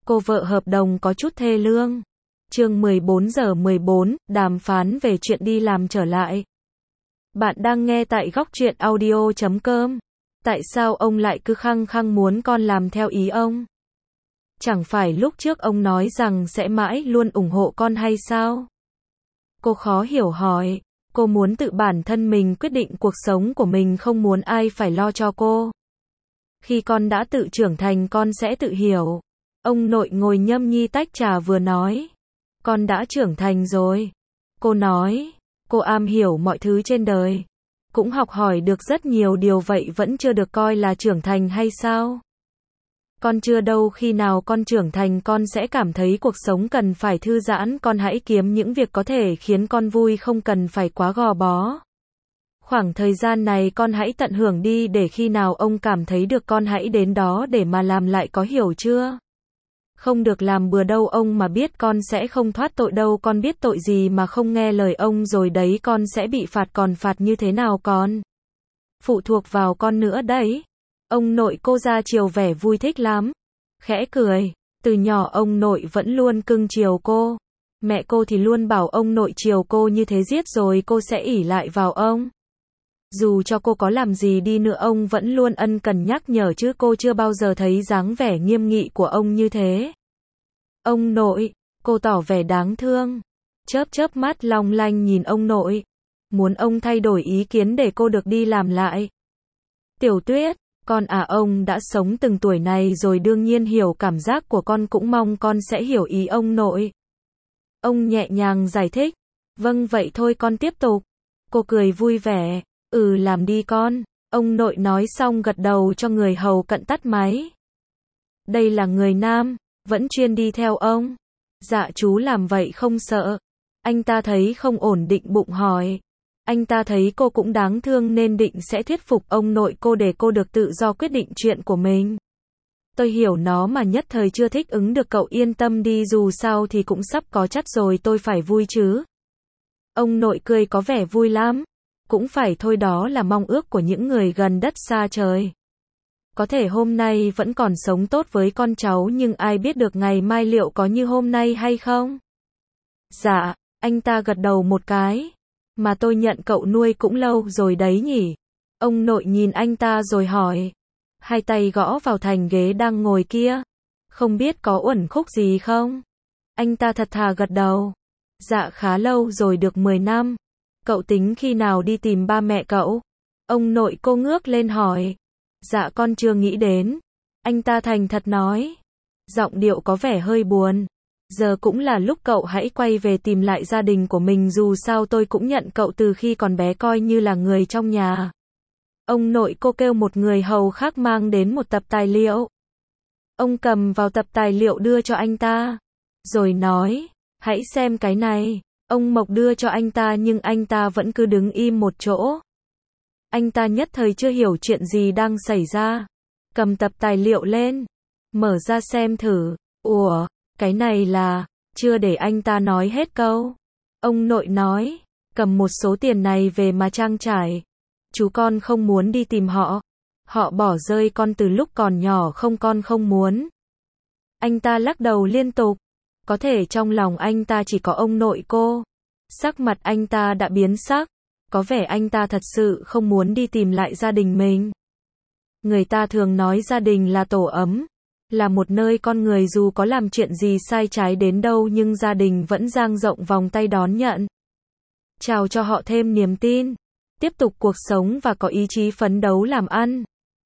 Cô vợ hợp đồng có chút thê lương. Chương 14:14, đàm phán về chuyện đi làm trở lại. Bạn đang nghe tại Góc Truyện Audio.com. Tại sao ông lại cứ khăng khăng muốn con làm theo ý ông? Chẳng phải lúc trước ông nói rằng sẽ mãi luôn ủng hộ con hay sao? Cô khó hiểu hỏi. Cô muốn tự bản thân mình quyết định cuộc sống của mình, không muốn ai phải lo cho cô. Khi con đã tự trưởng thành con sẽ tự hiểu. Ông nội ngồi nhâm nhi tách trà vừa nói. Con đã trưởng thành rồi. Cô nói. Cô am hiểu mọi thứ trên đời. Cũng học hỏi được rất nhiều điều, vậy vẫn chưa được coi là trưởng thành hay sao? Con chưa đâu, khi nào con trưởng thành con sẽ cảm thấy cuộc sống cần phải thư giãn, con hãy kiếm những việc có thể khiến con vui, không cần phải quá gò bó. Khoảng thời gian này con hãy tận hưởng đi, để khi nào ông cảm thấy được con hãy đến đó để mà làm lại, có hiểu chưa? Không được làm bừa đâu, ông mà biết con sẽ không thoát tội đâu, con biết tội gì mà không nghe lời ông rồi đấy, con sẽ bị phạt, còn phạt như thế nào con? Phụ thuộc vào con nữa đấy. Ông nội cô ra chiều vẻ vui thích lắm. Khẽ cười, từ nhỏ ông nội vẫn luôn cưng chiều cô. Mẹ cô thì luôn bảo ông nội chiều cô như thế giết rồi cô sẽ ỷ lại vào ông. Dù cho cô có làm gì đi nữa ông vẫn luôn ân cần nhắc nhở, chứ cô chưa bao giờ thấy dáng vẻ nghiêm nghị của ông như thế. Ông nội, cô tỏ vẻ đáng thương. Chớp chớp mắt long lanh nhìn ông nội. Muốn ông thay đổi ý kiến để cô được đi làm lại. Tiểu Tuyết, con à, ông đã sống từng tuổi này rồi đương nhiên hiểu cảm giác của con, cũng mong con sẽ hiểu ý ông nội. Ông nhẹ nhàng giải thích. Vâng, vậy thôi con tiếp tục. Cô cười vui vẻ. Làm đi con. Ông nội nói xong gật đầu cho người hầu cận tắt máy. Đây là người nam, vẫn chuyên đi theo ông. Dạ chú làm vậy không sợ? Anh ta thấy không ổn định bụng hỏi. Anh ta thấy cô cũng đáng thương nên định sẽ thuyết phục ông nội cô để cô được tự do quyết định chuyện của mình. Tôi hiểu nó mà, nhất thời chưa thích ứng được, cậu yên tâm đi, dù sao thì cũng sắp có chắc rồi, tôi phải vui chứ. Ông nội cười có vẻ vui lắm. Cũng phải thôi, đó là mong ước của những người gần đất xa trời. Có thể hôm nay vẫn còn sống tốt với con cháu, nhưng ai biết được ngày mai liệu có như hôm nay hay không? Dạ, anh ta gật đầu một cái. Mà tôi nhận cậu nuôi cũng lâu rồi đấy nhỉ? Ông nội nhìn anh ta rồi hỏi. Hai tay gõ vào thành ghế đang ngồi kia. Không biết có uẩn khúc gì không? Anh ta thật thà gật đầu. Dạ khá lâu rồi, được 10 năm. Cậu tính khi nào đi tìm ba mẹ cậu? Ông nội cô ngước lên hỏi. Dạ con chưa nghĩ đến. Anh ta thành thật nói. Giọng điệu có vẻ hơi buồn. Giờ cũng là lúc cậu hãy quay về tìm lại gia đình của mình, dù sao tôi cũng nhận cậu từ khi còn bé, coi như là người trong nhà. Ông nội cô kêu một người hầu khác mang đến một tập tài liệu. Ông cầm vào tập tài liệu đưa cho anh ta. Rồi nói, hãy xem cái này. Ông Mộc đưa cho anh ta nhưng anh ta vẫn cứ đứng im một chỗ. Anh ta nhất thời chưa hiểu chuyện gì đang xảy ra. Cầm tập tài liệu lên. Mở ra xem thử. Ủa, cái này là... Chưa để anh ta nói hết câu. Ông nội nói, cầm một số tiền này về mà trang trải. Chú con không muốn đi tìm họ. Họ bỏ rơi con từ lúc còn nhỏ, không, con không muốn. Anh ta lắc đầu liên tục. Có thể trong lòng anh ta chỉ có ông nội cô. Sắc mặt anh ta đã biến sắc. Có vẻ anh ta thật sự không muốn đi tìm lại gia đình mình. Người ta thường nói gia đình là tổ ấm. Là một nơi con người dù có làm chuyện gì sai trái đến đâu nhưng gia đình vẫn dang rộng vòng tay đón nhận. Chào cho họ thêm niềm tin. Tiếp tục cuộc sống và có ý chí phấn đấu làm ăn.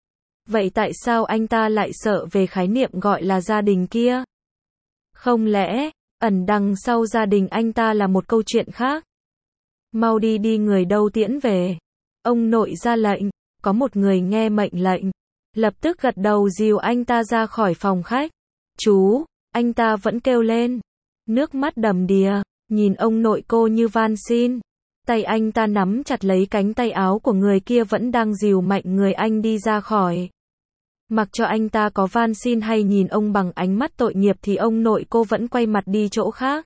Vậy tại sao anh ta lại sợ về khái niệm gọi là gia đình kia? Không lẽ, ẩn đằng sau gia đình anh ta là một câu chuyện khác? Mau đi đi, người đâu tiễn về. Ông nội ra lệnh, có một người nghe mệnh lệnh. Lập tức gật đầu dìu anh ta ra khỏi phòng khách. Chú, anh ta vẫn kêu lên. Nước mắt đầm đìa, nhìn ông nội cô như van xin. Tay anh ta nắm chặt lấy cánh tay áo của người kia vẫn đang dìu mạnh người anh đi ra khỏi. Mặc cho anh ta có van xin hay nhìn ông bằng ánh mắt tội nghiệp thì ông nội cô vẫn quay mặt đi chỗ khác.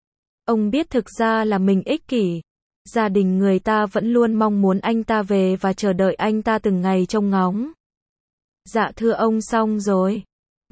Ông biết thực ra là mình ích kỷ. Gia đình người ta vẫn luôn mong muốn anh ta về và chờ đợi anh ta từng ngày trông ngóng. Dạ thưa ông, xong rồi.